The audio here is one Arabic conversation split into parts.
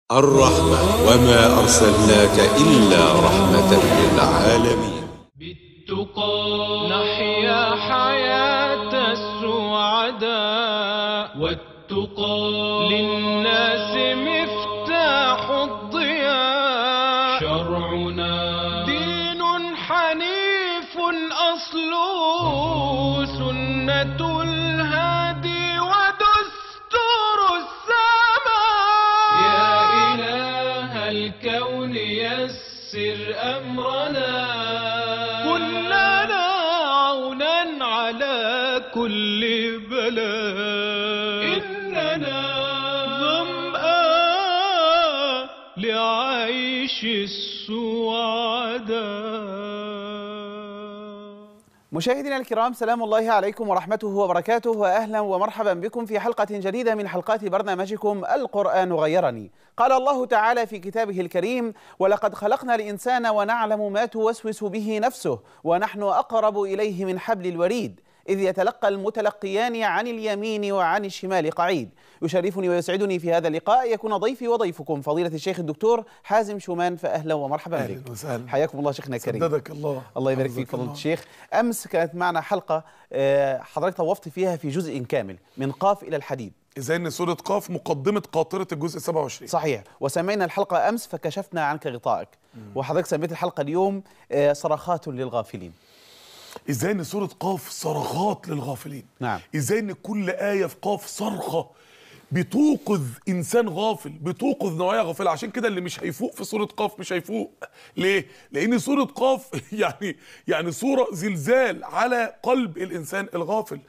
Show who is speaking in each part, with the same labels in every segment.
Speaker 1: الرحمة وما أرسلناك إلا رحمة للعالمين.
Speaker 2: بالتقى نحيا حياة السعداء، والتقى للناس مفتاح الضياء. شرعنا دين حنيف أصله سنة الهادي ودستور السماء. يا إله الكون يسر أمرنا، كن لنا عونا على كل بلاء. إننا ظمآن لعيش السعداء.
Speaker 3: مشاهدينا الكرام، سلام الله عليكم ورحمته وبركاته، وأهلا ومرحبا بكم في حلقة جديدة من حلقات برنامجكم القرآن غيرني. قال الله تعالى في كتابه الكريم: ولقد خلقنا الإنسان ونعلم ما توسوس به نفسه ونحن أقرب إليه من حبل الوريد إذ يتلقى المتلقيان عن اليمين وعن الشمال قعيد. يشرفني ويسعدني في هذا اللقاء يكون ضيفي وضيفكم فضيلة الشيخ الدكتور حازم شومان، فأهلا ومرحبا بك.
Speaker 4: أهلا وسهلا،
Speaker 3: حياكم الله شيخنا الكريم.
Speaker 4: سددك الله.
Speaker 3: الله يبارك فيك فضيلة الشيخ. أمس كانت معنا حلقة حضرتك طوفت فيها في جزء كامل من قاف إلى الحديد،
Speaker 4: إزاي إن سورة قاف مقدمة قاطرة الجزء 27.
Speaker 3: صحيح، وسمينا الحلقة أمس فكشفنا عنك غطائك، وحضرتك سميت الحلقة اليوم صرخات للغافلين.
Speaker 4: إزاي إن سورة قاف صرخات للغافلين.
Speaker 3: نعم.
Speaker 4: إزاي إن كل آية في قاف صرخة بتوقظ إنسان غافل، بتوقظ نوعية غافلة. عشان كده اللي مش هيفوق في سورة قاف مش هيفوق. ليه؟ لأن سورة قاف يعني سورة زلزال على قلب الإنسان الغافل.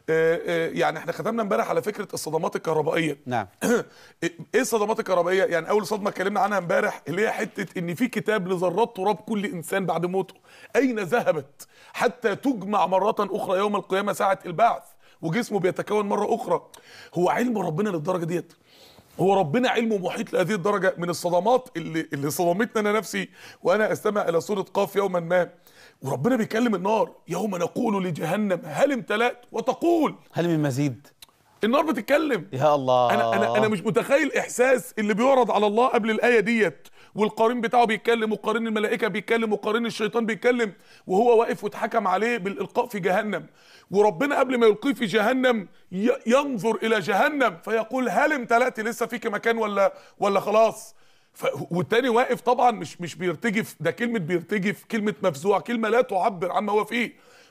Speaker 4: يعني احنا ختمنا امبارح على فكرة الصدمات الكهربائية.
Speaker 3: نعم.
Speaker 4: ايه الصدمات الكهربائية؟ يعني اول صدمة اتكلمنا عنها امبارح اللي هي حتة ان في كتاب لذرات تراب كل انسان بعد موته اين ذهبت حتى تجمع مرة اخرى يوم القيامة ساعة البعث، وجسمه بيتكون مرة اخرى. هو علم ربنا للدرجة ديت؟ هو ربنا علمه محيط لهذه الدرجة من الصدمات اللي صدمتني انا نفسي وانا استمع الى سورة قاف يوما ما، وربنا بيكلم النار: يوم نقول لجهنم هل امتلأت وتقول
Speaker 3: هل من مزيد؟
Speaker 4: النار بتتكلم.
Speaker 3: يا الله،
Speaker 4: انا مش متخيل احساس اللي بيعرض على الله قبل الايه ديت، والقرين بتاعه بيتكلم، وقرين الملائكه بيتكلم، وقرين الشيطان بيتكلم، وهو واقف واتحكم عليه بالالقاء في جهنم. وربنا قبل ما يلقيه في جهنم ينظر الى جهنم فيقول: هل امتلأت؟ لسه فيك مكان ولا خلاص؟ والتاني واقف طبعا مش بيرتجف، ده كلمه بيرتجف، كلمه مفزوع، كلمه لا تعبر عما هو فيه.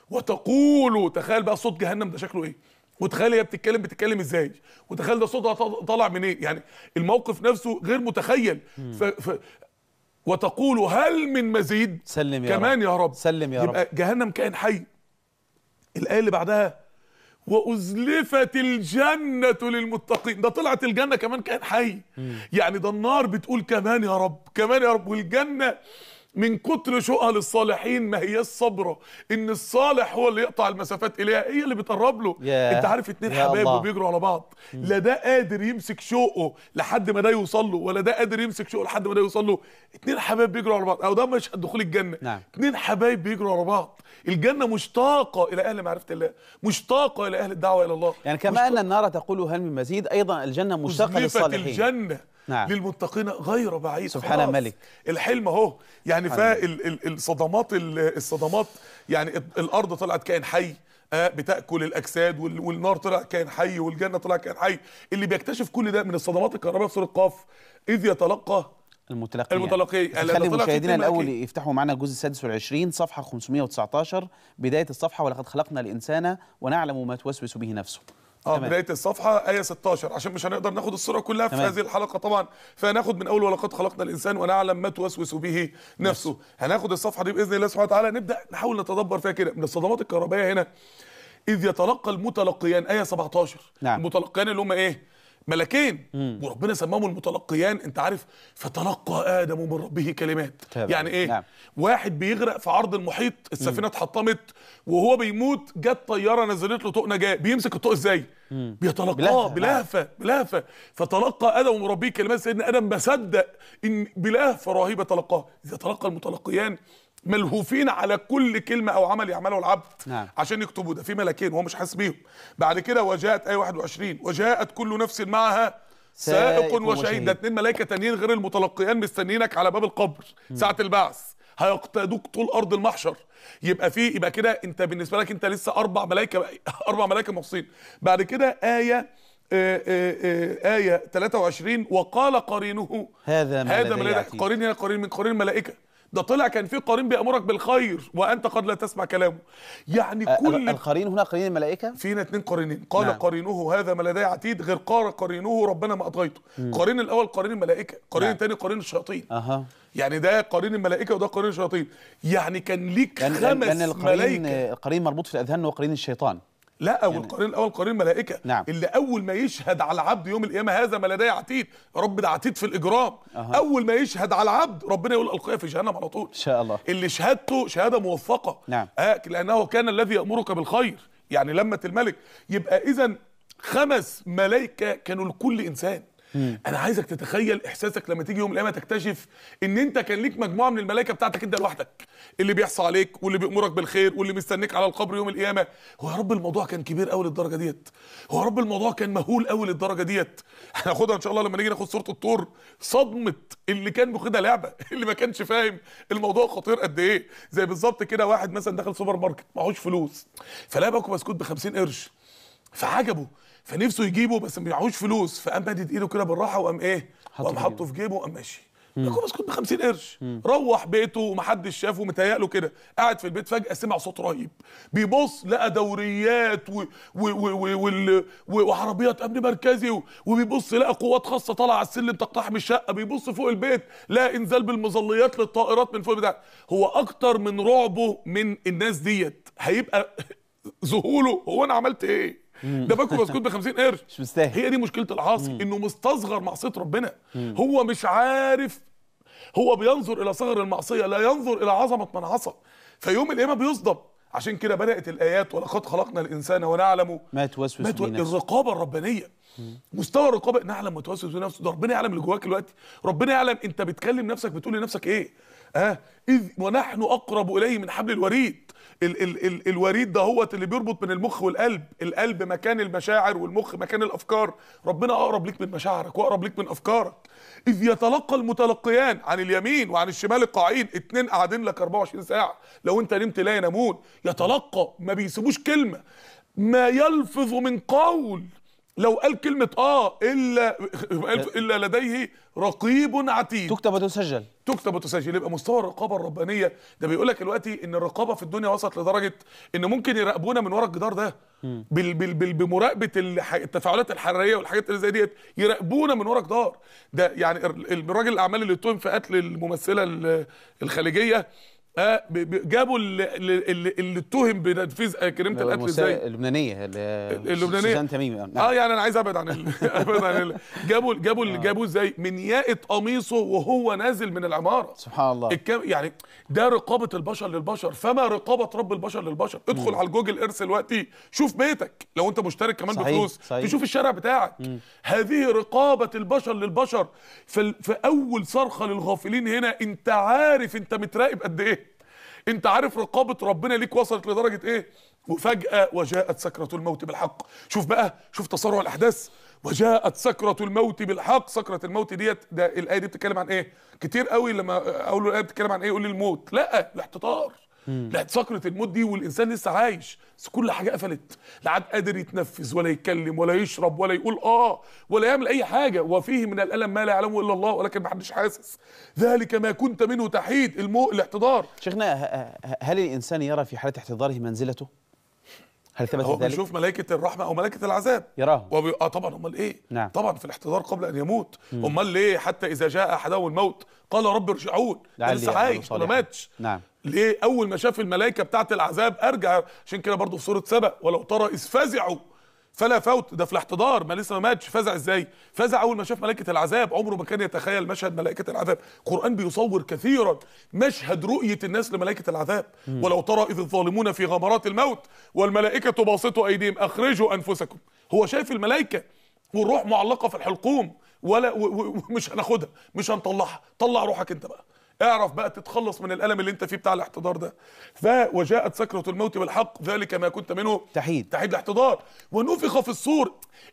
Speaker 4: وتقول، تخيل بقى صوت جهنم ده شكله ايه، وتخيل هي بتتكلم ازاي، وتخيل ده صوتها طالع من ايه. يعني الموقف نفسه غير متخيل. وتقول هل من مزيد؟
Speaker 3: سلم يا
Speaker 4: كمان
Speaker 3: رب.
Speaker 4: يا رب،
Speaker 3: سلم يا رب.
Speaker 4: يبقى جهنم كائن حي. الايه اللي بعدها: وأزلفت الجنة للمتقين، ده طلعت الجنة كمان كائن حي. يعني ده النار بتقول كمان يا رب، كمان يا رب. والجنة من كتر شوقها للصالحين ما هي الصبرة ان الصالح هو اللي يقطع المسافات اليها، هي اللي بتقرب له. انت عارف اتنين حبايب وبيجروا على بعض، لا ده قادر يمسك شوقه لحد ما ده يوصل له، ولا ده قادر يمسك شوقه لحد ما ده يوصل له. اتنين حبايب بيجروا على بعض، او ده مشهد دخول الجنة.
Speaker 3: نعم.
Speaker 4: اتنين حبايب بيجروا على بعض. الجنة مشتاقة الى اهل معرفة الله، مشتاقة الى اهل الدعوة الى الله.
Speaker 3: يعني كما ان النار تقول هل من مزيد، ايضا الجنة مشتاقة للصالحين.
Speaker 4: الجنة
Speaker 3: نعم.
Speaker 4: للمتقين غير بعيد.
Speaker 3: سبحان الملك.
Speaker 4: الحلم اهو. يعني الصدمات يعني الارض طلعت كائن حي بتاكل الاجساد، والنار طلعت كائن حي، والجنه طلعت كائن حي. اللي بيكتشف كل ده من الصدمات الكهربائيه في سوره قاف: اذ يتلقى المتلقي.
Speaker 3: خلي مشاهدينا الاول يفتحوا معنا الجزء السادس والعشرين صفحه 519 بدايه الصفحه: ولقد خلقنا الانسان ونعلم ما توسوس به نفسه.
Speaker 4: بداية الصفحة آية 16، عشان مش هنقدر ناخد السورة كلها في هذه الحلقة طبعا، فهناخد من أول ولقد خلقنا الإنسان ونعلم ما توسوس به نفسه. هناخد الصفحة دي بإذن الله سبحانه وتعالى، نبدأ نحاول نتدبر فيها كده. من الصدمات الكهربائية هنا: إذ يتلقى المتلقيان، آية 17.
Speaker 3: نعم.
Speaker 4: المتلقيان اللي هم إيه؟ ملكين. وربنا سماهم المتلقيان. انت عارف: فتلقى آدم من ربه كلمات. يعني ايه؟ نعم. واحد بيغرق في عرض المحيط، السفينة اتحطمت وهو بيموت، جت طيارة نزلت له طوق نجاة، بيمسك الطوق ازاي؟ بيتلقاه بلهفة. فتلقى آدم من ربه كلمات. سيدنا آدم ما صدق ان بلهفة رهيبة تلقاه. إذا تلقى المتلقيان ملهوفين على كل كلمة أو عمل يعمله العبد.
Speaker 3: نعم.
Speaker 4: عشان يكتبوا ده في ملكين وهو مش حاسس بيهم. بعد كده وجاءت آية 21: وجاءت كل نفس معها سائق وشهيد. ده 2 ملائكه تانيين غير المتلقيان مستنيينك على باب القبر ساعه البعث، هيقتادوك طول ارض المحشر. يبقى كده انت بالنسبه لك انت لسه 4 ملائكه مخصوصين. بعد كده آية 23 وقال قرينه
Speaker 3: هذا ما لدي عتيد.
Speaker 4: قرين هنا قرين من قرين الملائكة. ده طلع كان في قرين بيأمرك بالخير وأنت قد لا تسمع كلامه. يعني كل
Speaker 3: القرين هنا قرين الملائكة
Speaker 4: فينا 2 قرينين. قال
Speaker 3: نعم.
Speaker 4: قرينه هذا ما لدي عتيد، غير قال قرينه ربنا ما أطغيته. قرين الأول قرين الملائكة، قرين الثاني قرين الشياطين. يعني ده قرين الملائكة وده قرين الشياطين. يعني كان ليك 5 ملائكة.
Speaker 3: القرين مربوط في الأذهان وقرين الشيطان.
Speaker 4: لا، والقرين الاول قرين ملائكه.
Speaker 3: نعم.
Speaker 4: اللي اول ما يشهد على العبد يوم القيامه هذا ما لدي عتيد، يا رب ده عتيد في الاجرام. اول ما يشهد على العبد ربنا يقول القيه في جهنم على طول ان
Speaker 3: شاء الله.
Speaker 4: اللي شهادته شهاده موفقه.
Speaker 3: نعم.
Speaker 4: لانه كان الذي يامرك بالخير، يعني لمة الملك. يبقى اذا 5 ملائكه كانوا لكل انسان. انا عايزك تتخيل احساسك لما تيجي يوم القيامه تكتشف ان انت كان ليك مجموعه من الملائكه بتاعتك انت لوحدك، اللي بيحصى عليك واللي بيأمرك بالخير واللي مستنيك على القبر يوم القيامه. هو يا رب الموضوع كان كبير قوي للدرجه ديت؟ هو يا رب الموضوع كان مهول قوي للدرجه ديت؟ هناخدها ان شاء الله لما نيجي ناخد سوره الطور. صدمه اللي كان بياخدها لعبه، اللي ما كانش فاهم الموضوع خطير قد ايه. زي بالظبط كده واحد مثلا دخل سوبر ماركت معهوش فلوس، فلقى باكو بسكوت ب50 قرش فعجبه، فنفسه يجيبه بس معهوش فلوس، فقام مادد ايده كده بالراحه وقام وقام حاطه في جيبه وقام ماشي. باكو بسكوت ب50 قرش. روح بيته ومحدش شافه، متهيأله كده قاعد في البيت، فجأة سمع صوت رهيب، بيبص لقى دوريات وعربيات امن مركزي، وبيبص لقى قوات خاصه طالعه على السلم تقتحم الشقه، بيبص فوق البيت لقى انزال بالمظليات للطائرات من فوق البتاع. هو اكتر من رعبه من الناس ديت هيبقى ذهوله، هو انا عملت ايه؟ ده باكو بسكوت ب50 قرش،
Speaker 3: مش مستاهل.
Speaker 4: هي دي مشكله العاصي، انه مستصغر معصيه ربنا. هو مش عارف، هو بينظر الى صغر المعصيه لا ينظر الى عظمه من عصى، فيوم القيامه بيصدم. عشان كده بدات الايات ولقد خلقنا الانسان ونعلم
Speaker 3: ما توسوس به نفسه.
Speaker 4: الرقابه الربانيه، مستوى الرقابه، نعلم ما توسوس به نفسه. ده ربنا يعلم اللي جواك دلوقتي، ربنا يعلم انت بتكلم نفسك بتقول لنفسك ايه. اذ ونحن اقرب اليه من حبل الوريد. الوريد ده هو اللي بيربط بين المخ والقلب، القلب مكان المشاعر والمخ مكان الافكار. ربنا اقرب ليك من مشاعرك واقرب ليك من افكارك. اذ يتلقى المتلقيان عن اليمين وعن الشمال القاعين، 2 قاعدين لك 24 ساعه، لو انت نمت لا ينامون. يتلقى، ما بيسيبوش كلمه، ما يلفظ من قول، لو قال كلمه الا لديه رقيب عتيد.
Speaker 3: تكتب وتسجل.
Speaker 4: تكتب وتسجل. يبقى مستوى الرقابه الربانيه ده بيقول لك دلوقتي ان الرقابه في الدنيا وصلت لدرجه ان ممكن يراقبونا من ورا الجدار ده، بمراقبه التفاعلات الحراريه والحاجات اللي زي ديت، يراقبونا من ورا جدار. ده يعني الراجل الاعمال اللي اتهم في قتل الممثله الخليجيه، جابوا اللي اتهم بتنفيذ جريمه القتل ازاي؟
Speaker 3: اللبنانيه
Speaker 4: سوزان
Speaker 3: تميمي.
Speaker 4: يعني انا عايز ابعد عن جابوا ازاي؟ من ياقه قميصه وهو نازل من العماره.
Speaker 3: سبحان الله.
Speaker 4: يعني ده رقابه البشر للبشر، فما رقابه رب البشر للبشر. ادخل على الجوجل ايرث دلوقتي، شوف بيتك لو انت مشترك كمان بفلوس، تشوف الشارع بتاعك. هذه رقابه البشر للبشر. في اول صرخه للغافلين هنا، انت عارف انت متراقب قد ايه؟ انت عارف رقابه ربنا ليك وصلت لدرجه ايه؟ وفجاه وجاءت سكره الموت بالحق. شوف بقى، شوف تسارع الاحداث. وجاءت سكره الموت بالحق. سكره الموت ديت، ده الايه دي بتتكلم عن ايه؟ كتير قوي لما اقول له الايه بتتكلم عن ايه يقول لي الموت. لا، الاحتضار. لا، سكره الموت دي والانسان لسه عايش، بس كل حاجه قفلت، لا عاد قادر يتنفس ولا يتكلم ولا يشرب ولا يقول ولا يعمل اي حاجه. وفيه من الالم ما لا يعلمه الا الله ولكن ما حدش حاسس. ذلك ما كنت منه تحيد. الاحتضار.
Speaker 3: شيخنا، هل الانسان يرى في حاله احتضاره منزلته؟ هل ثبت ذلك؟
Speaker 4: هو بيشوف ملائكه الرحمه او ملائكه العذاب،
Speaker 3: يراهم.
Speaker 4: طبعا. امال ايه؟
Speaker 3: نعم.
Speaker 4: طبعا في الاحتضار قبل ان يموت. امال ليه حتى اذا جاء احدهم الموت قال رب ارجعون؟ لسه عايش ما ماتش.
Speaker 3: نعم.
Speaker 4: ليه؟ اول ما شاف الملائكه بتاعه العذاب ارجع. عشان كده برضه في سوره سبأ، ولو ترى اذ فزعوا فلا فوت. ده في الاحتضار، ما لسه ما ماتش. فزع ازاي؟ فزع اول ما شاف ملائكه العذاب. عمره ما كان يتخيل مشهد ملائكه العذاب. القران بيصور كثيرا مشهد رؤيه الناس لملائكه العذاب. ولو ترى اذ الظالمون في غمرات الموت والملائكه باسطوا ايديهم اخرجوا انفسكم. هو شايف الملائكه والروح معلقه في الحلقوم، ولا ومش هناخدها، مش هنطلعها. طلع روحك انت بقى، اعرف بقى تتخلص من الالم اللي انت فيه بتاع الاحتضار ده. وجاءت سكرة الموت بالحق ذلك ما كنت منه
Speaker 3: تحيد
Speaker 4: الاحتضار. ونفخ في الصور.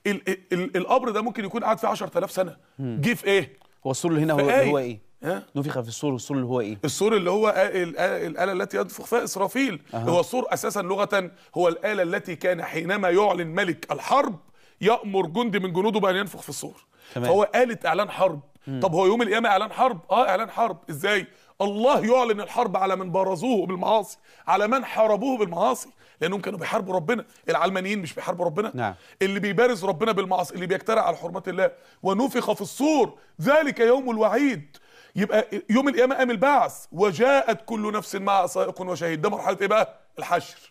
Speaker 4: القبر ده ممكن يكون قاعد فيه 10,000 سنه. جه في ايه؟
Speaker 3: هو السور اللي هنا هو ايه؟ نفخ في الصور، والصور اللي هو ايه؟
Speaker 4: الصور اللي هو الآلة التي ينفخ فيها إسرافيل. هو الصور أساسا لغة هو الآلة التي كان حينما يعلن ملك الحرب يأمر جندي من جنوده بأن ينفخ في الصور. فهو آلة إعلان حرب. طب هو يوم القيامة إعلان حرب؟ إعلان حرب. إزاي؟ الله يعلن الحرب على من بارزوه بالمعاصي، على من حاربوه بالمعاصي، لأنهم كانوا بيحاربوا ربنا. العلمانيين مش بيحاربوا ربنا؟
Speaker 3: نعم.
Speaker 4: اللي بيبارز ربنا بالمعاصي، اللي بيجترأ على حرمات الله. ونفخ في الصور ذلك يوم الوعيد. يبقى يوم القيامة قام البعث. وجاءت كل نفس معها سائق وشهيد. ده مرحلة ايه بقى؟ الحشر.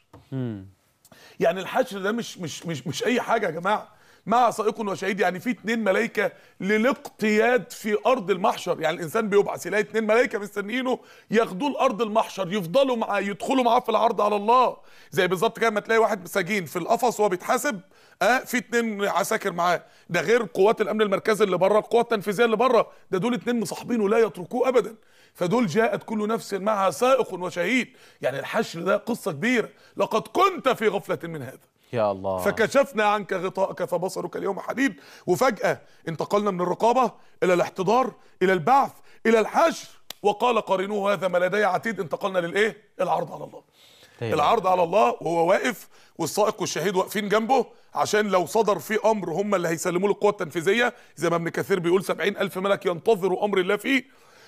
Speaker 4: يعني الحشر ده مش اي حاجة يا جماعة. مع سائق وشهيد يعني في 2 ملائكة للاقتياد في ارض المحشر. يعني الانسان بيبعث يلاقي 2 ملائكة مستنيينه ياخدوه لارض المحشر، يفضلوا معاه، يدخلوا معاه في العرض على الله. زي بالظبط كده ما تلاقي واحد سجين في القفص وهو بيتحاسب، في 2 عساكر معاه، ده غير قوات الامن المركزي اللي بره، القوات التنفيذيه اللي بره، ده دول 2 مصاحبينه لا يتركوه ابدا. فدول جاءت كل نفس معها سائق وشهيد. يعني الحشر ده قصه كبيره. لقد كنت في غفله من هذا
Speaker 3: يا الله.
Speaker 4: فكشفنا عنك غطاءك فبصرك اليوم حديد. وفجاه انتقلنا من الرقابه الى الاحتضار الى البعث الى الحشر. وقال قرينوه هذا ما لدي عتيد. انتقلنا للايه؟ العرض على الله. العرض على الله وهو واقف والسائق والشهيد واقفين جنبه، عشان لو صدر فيه امر هم اللي هيسلموه للقوه التنفيذيه، زي ما ابن كثير بيقول 70,000 ملك ينتظروا امر الله فيه.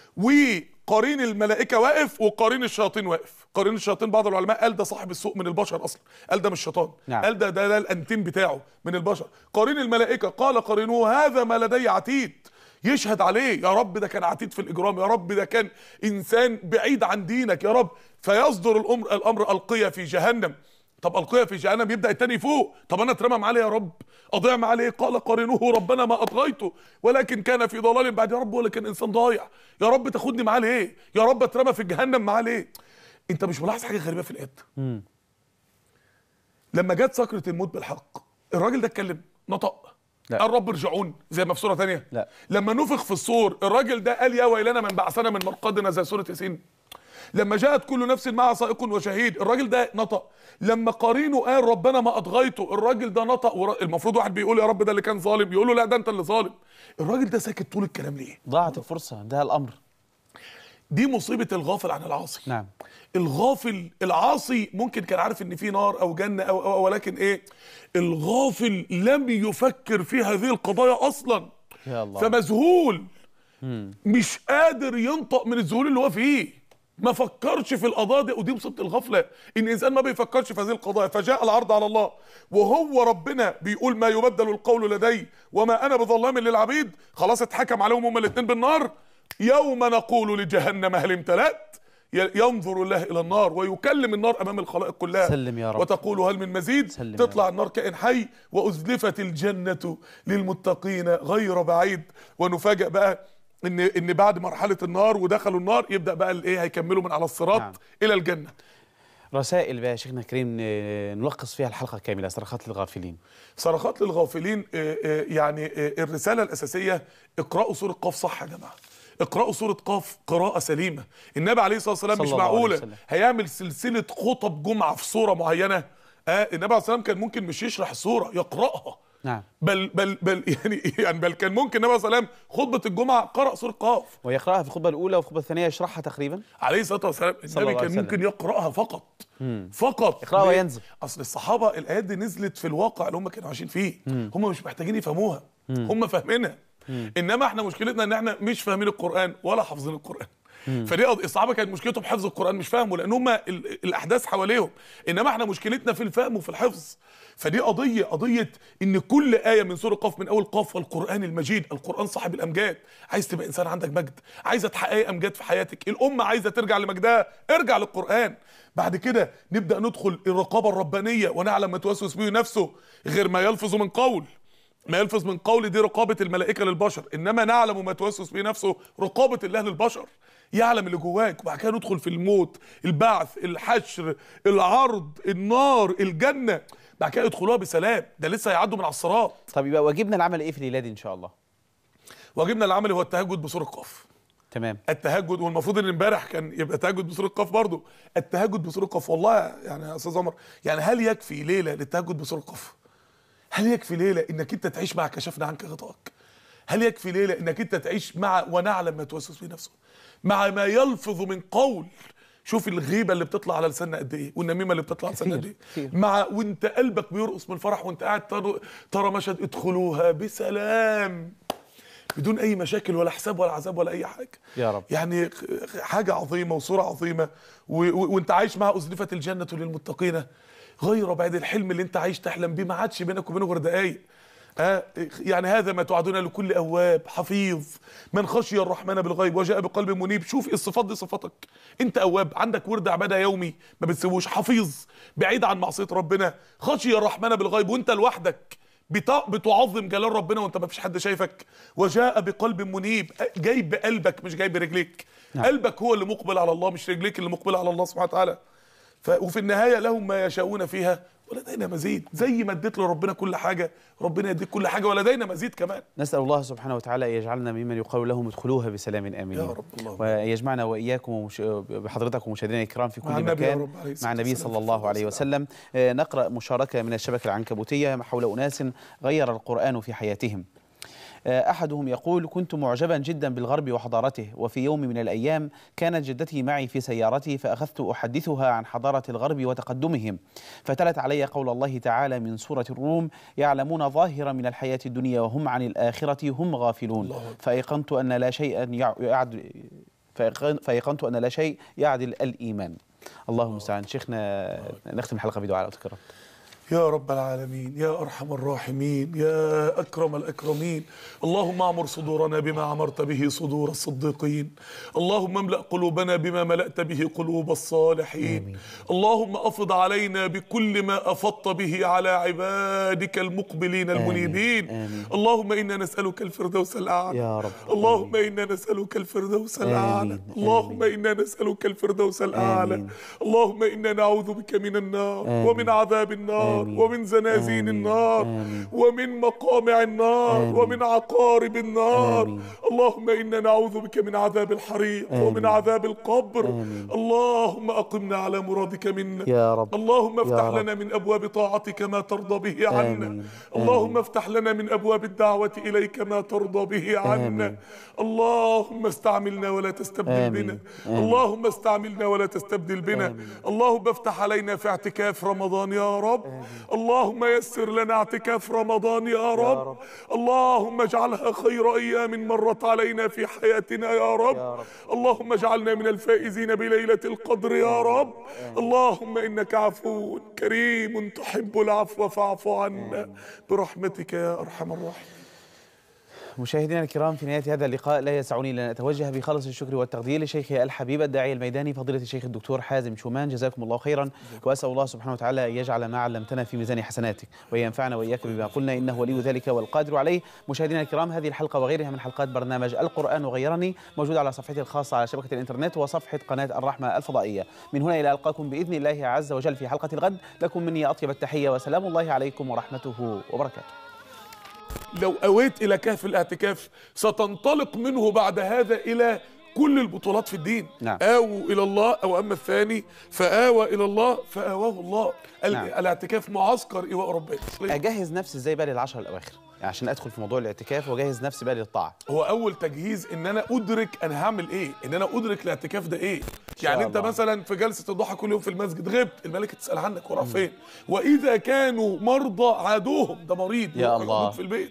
Speaker 4: وقرين الملائكه واقف وقرين الشياطين واقف. قرين الشياطين بعض العلماء قال ده صاحب السوء من البشر اصلا، قال ده مش شيطان.
Speaker 3: نعم.
Speaker 4: قال ده الانتيم بتاعه من البشر. قرين الملائكه قال قرينه هذا ما لدي عتيد. يشهد عليه، يا رب ده كان عتيد في الاجرام، يا رب ده كان انسان بعيد عن دينك يا رب. فيصدر الامر القيه في جهنم. طب القيه في جهنم، يبدا التاني فوق. طب انا اترمى معاه يا رب، اضيع معاه ليه؟ قال قرنوه ربنا ما اطغيته ولكن كان في ضلال بعد. يا رب ولا كان انسان ضايع، يا رب تاخدني معاه ليه؟ يا رب اترمى في جهنم معاه ليه؟ انت مش ملاحظ حاجه غريبه في الايات؟ لما جت سكره الموت بالحق الراجل ده اتكلم؟ نطق؟
Speaker 3: لا.
Speaker 4: قال رب ارجعون زي ما في سوره ثانيه؟
Speaker 3: لا.
Speaker 4: لما نفخ في الصور الراجل ده قال يا ويلنا من بعثنا من مرقدنا زي سوره ياسين؟ لما جاءت كل نفس معها سائق وشهيد الراجل ده نطق؟ لما قرينه قال ربنا ما اطغيته الراجل ده نطق؟ المفروض واحد بيقول يا رب ده اللي كان ظالم، يقول له لا ده انت اللي ظالم. الراجل ده ساكت طول الكلام ليه؟
Speaker 3: ضاعت الفرصه، ده الامر.
Speaker 4: دي مصيبه الغافل عن العاصي.
Speaker 3: نعم.
Speaker 4: الغافل العاصي ممكن كان عارف ان في نار او جنه أو ولكن ايه؟ الغافل لم يفكر في هذه القضايا اصلا.
Speaker 3: يا الله.
Speaker 4: فمذهول، مش قادر ينطق من الذهول اللي هو فيه. ما فكرش في القضايا دي. ودي مصيبه الغفله، ان الانسان ما بيفكرش في هذه القضايا. فجاء العرض على الله وهو ربنا بيقول ما يبدل القول لدي وما انا بظلام للعبيد. خلاص اتحكم عليهم هما الاثنين بالنار. يوم نقول لجهنم هل امتلأت. ينظر الله الى النار ويكلم النار امام الخلائق كلها.
Speaker 3: سلم يا رب.
Speaker 4: وتقول هل من مزيد. تطلع النار كائن حي. وازلفت الجنه للمتقين غير بعيد. ونفاجئ بقى ان بعد مرحله النار ودخلوا النار يبدا بقى الايه؟ هيكملوا من على الصراط. نعم. الى الجنه.
Speaker 3: رسائل بقى يا شيخنا الكريم نلخص فيها الحلقه كامله. صرخات للغافلين.
Speaker 4: صرخات للغافلين. يعني الرساله الاساسيه اقرأوا سوره قاف صح يا جماعه. اقرأوا سوره قاف قراءه سليمه. النبي عليه الصلاه والسلام مش معقوله هيعمل سلسله خطب جمعه في سوره معينه. النبي عليه الصلاه والسلام كان ممكن مش يشرح السوره، يقرأها. نعم. بل يعني كان ممكن النبي صلى الله عليه وسلم خطبه الجمعه قرأ سوره قاف
Speaker 3: ويقرأها في الخطبه الاولى وفي الخطبه الثانيه يشرحها تقريبا
Speaker 4: عليه الصلاه والسلام. النبي كان ممكن يقرأها فقط. فقط
Speaker 3: يقرأها وينزل.
Speaker 4: اصل الصحابه الايات دي نزلت في الواقع اللي هم كانوا عايشين فيه. هم مش محتاجين يفهموها، هم فاهمينها. انما احنا مشكلتنا ان احنا مش فاهمين القرآن ولا حافظين القرآن. فدي الصحابه كانت مشكلتهم حفظ القرآن مش فاهمه، لان هم الاحداث حواليهم. انما احنا مشكلتنا في الفهم وفي الحفظ. فدي قضيه ان كل ايه من سوره قاف من اول قاف والقرآن المجيد. القرآن صاحب الامجاد. عايز تبقى انسان عندك مجد، عايزه تحققي امجاد في حياتك، الامه عايزه ترجع لمجدها، ارجع للقرآن. بعد كده نبدا ندخل الرقابه الربانيه ونعلم ما توسوس به نفسه غير ما يلفظ من قول. ما يلفظ من قول دي رقابه الملائكه للبشر، انما نعلم ما توسوس به نفسه رقابه الله للبشر. يعلم اللي جواك. وبعد كده ندخل في الموت، البعث، الحشر، العرض، النار، الجنه. بعد كده يدخلوها بسلام. ده لسه هيعدوا من على الصراط.
Speaker 3: طب يبقى واجبنا العمل ايه في الليله دي ان شاء الله؟
Speaker 4: واجبنا العمل هو التهجد بسوره قاف.
Speaker 3: تمام.
Speaker 4: التهجد، والمفروض ان امبارح كان يبقى تهجد بسورة قاف برضه. التهجد بسورة قاف، والله يعني يا استاذ عمر، يعني هل يكفي ليله للتهجد بسورة قاف؟ هل يكفي ليله انك انت تعيش مع كشفنا عنك غطاءك؟ هل يكفي ليله انك انت تعيش مع ونعلم ما توسوس به نفسه، مع ما يلفظ من قول؟ شوف الغيبه اللي بتطلع على لساننا قد ايه، والنميمه اللي بتطلع على لساننا قد ايه، مع وانت قلبك بيرقص من الفرح وانت قاعد ترى مشهد ادخلوها بسلام بدون اي مشاكل ولا حساب ولا عذاب ولا اي حاجه.
Speaker 3: يا رب.
Speaker 4: يعني حاجه عظيمه وصوره عظيمه، وانت عايش مع ازلفت الجنه للمتقين غير بعد الحلم اللي انت عايش تحلم بيه، ما عادش بينك وبينه غير دقايق. يعني هذا ما توعدون لكل أواب حفيظ من خشي الرحمن بالغيب وجاء بقلب منيب. شوف الصفات دي صفاتك، انت أواب، عندك ورد عبادة يومي ما بتسيبوش، حفيظ بعيد عن معصية ربنا، خشي الرحمن بالغيب وانت لوحدك بتعظم جلال ربنا وانت ما فيش حد شايفك، وجاء بقلب منيب، جاي بقلبك مش جاي برجليك. نعم. قلبك هو اللي مقبل على الله مش رجليك اللي مقبل على الله سبحانه وتعالى. وفي النهاية لهم ما يشاءون فيها ولدينا مزيد. زي ما اديت لربنا كل حاجة ربنا يديك كل حاجة ولدينا مزيد كمان.
Speaker 3: نسأل الله سبحانه وتعالى أن يجعلنا ممن يقال لهم ادخلوها بسلام آمنين
Speaker 4: يا رب. الله
Speaker 3: ويجمعنا وإياكم بحضرتك ومشاهدينا الكرام في كل مكان مع النبي صلى الله عليه وسلم. نقرأ مشاركة من الشبكة العنكبوتية حول أناس غير القرآن في حياتهم. أحدهم يقول: كنت معجبا جدا بالغرب وحضارته، وفي يوم من الأيام كانت جدتي معي في سيارتي فأخذت أحدثها عن حضارة الغرب وتقدمهم، فتلت علي قول الله تعالى من سورة الروم: يعلمون ظاهرا من الحياة الدنيا وهم عن الآخرة هم غافلون. فأيقنت أن لا شيء يعدل الإيمان. الله المستعان. شيخنا نختم الحلقة بدعاء وتكرم.
Speaker 4: يا رب العالمين، يا أرحم الراحمين، يا أكرم الأكرمين، اللهم اعمر صدورنا بما عمرت به صدور الصديقين، اللهم املأ قلوبنا بما ملأت به قلوب الصالحين. آمين. اللهم أفض علينا بكل ما أفضت به على عبادك المقبلين المنيبين. آمين. اللهم إنا نسألك الفردوس الأعلى يا رب. اللهم إنا نسألك الفردوس الأعلى. اللهم إنا نسألك الفردوس الأعلى. اللهم إنا نعوذ بك من النار ومن عذاب النار ومن زنازين النار ومن مقامع النار ومن عقارب النار. اللهم إنا نعوذ بك من عذاب الحريق ومن عذاب القبر. اللهم أقمنا على مرادك منا يا رب. اللهم افتح لنا من أبواب طاعتك ما ترضى به عنا. اللهم افتح لنا من أبواب الدعوة إليك ما ترضى به عنا. اللهم استعملنا ولا تستبدل بنا. اللهم استعملنا ولا تستبدل بنا. اللهم افتح علينا في اعتكاف رمضان يا رب. اللهم يسر لنا اعتكاف رمضان يا رب. اللهم اجعلها خير أيام مرت علينا في حياتنا يا رب. اللهم اجعلنا من الفائزين بليلة القدر يا رب. اللهم إنك عفو كريم تحب العفو فاعف عنا برحمتك يا أرحم الراحمين.
Speaker 3: مشاهدينا الكرام، في نهاية هذا اللقاء لا يسعني إلا أن أتوجه بخالص الشكر والتقدير لشيخي الحبيب الداعية الميداني فضيلة الشيخ الدكتور حازم شومان، جزاكم الله خيرا، وأسأل الله سبحانه وتعالى أن يجعل ما علمتنا في ميزان حسناتك وينفعنا وإياك بما قلنا إنه ولي ذلك والقادر عليه. مشاهدينا الكرام، هذه الحلقة وغيرها من حلقات برنامج القرآن غيرني موجودة على صفحتي الخاصة على شبكة الإنترنت وصفحة قناة الرحمة الفضائية. من هنا إلى ألقاكم بإذن الله عز وجل في حلقة الغد، لكم مني أطيب التحية وسلام الله عليكم ورحمته وبركاته.
Speaker 4: لو أويت إلى كهف الاعتكاف ستنطلق منه بعد هذا إلى كل البطولات في الدين. نعم. آووا إلى الله، أو أما الثاني فآوى إلى الله فآواه الله. نعم. الاعتكاف معسكر إيواء ربنا.
Speaker 3: أجهز نفسي إزاي بقى للعشر الأواخر يعني عشان أدخل في موضوع الاعتكاف وأجهز نفسي بقى للطاعة؟
Speaker 4: هو أول تجهيز إن أنا أدرك أنا هعمل إيه، إن أنا أدرك الاعتكاف ده إيه. يعني أنت مثلا في جلسة الضحى كل يوم في المسجد غبت، الملائكة تسأل عنك وراح فين، وإذا كانوا مرضى عادوهم، ده مريض
Speaker 3: يا الله
Speaker 4: في البيت.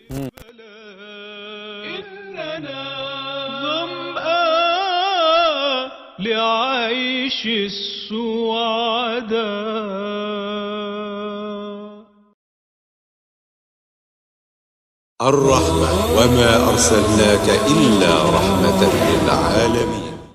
Speaker 2: إننا ظمآن لعيش السعداء.
Speaker 1: الرحمة وما أرسلناك إلا رحمة للعالمين.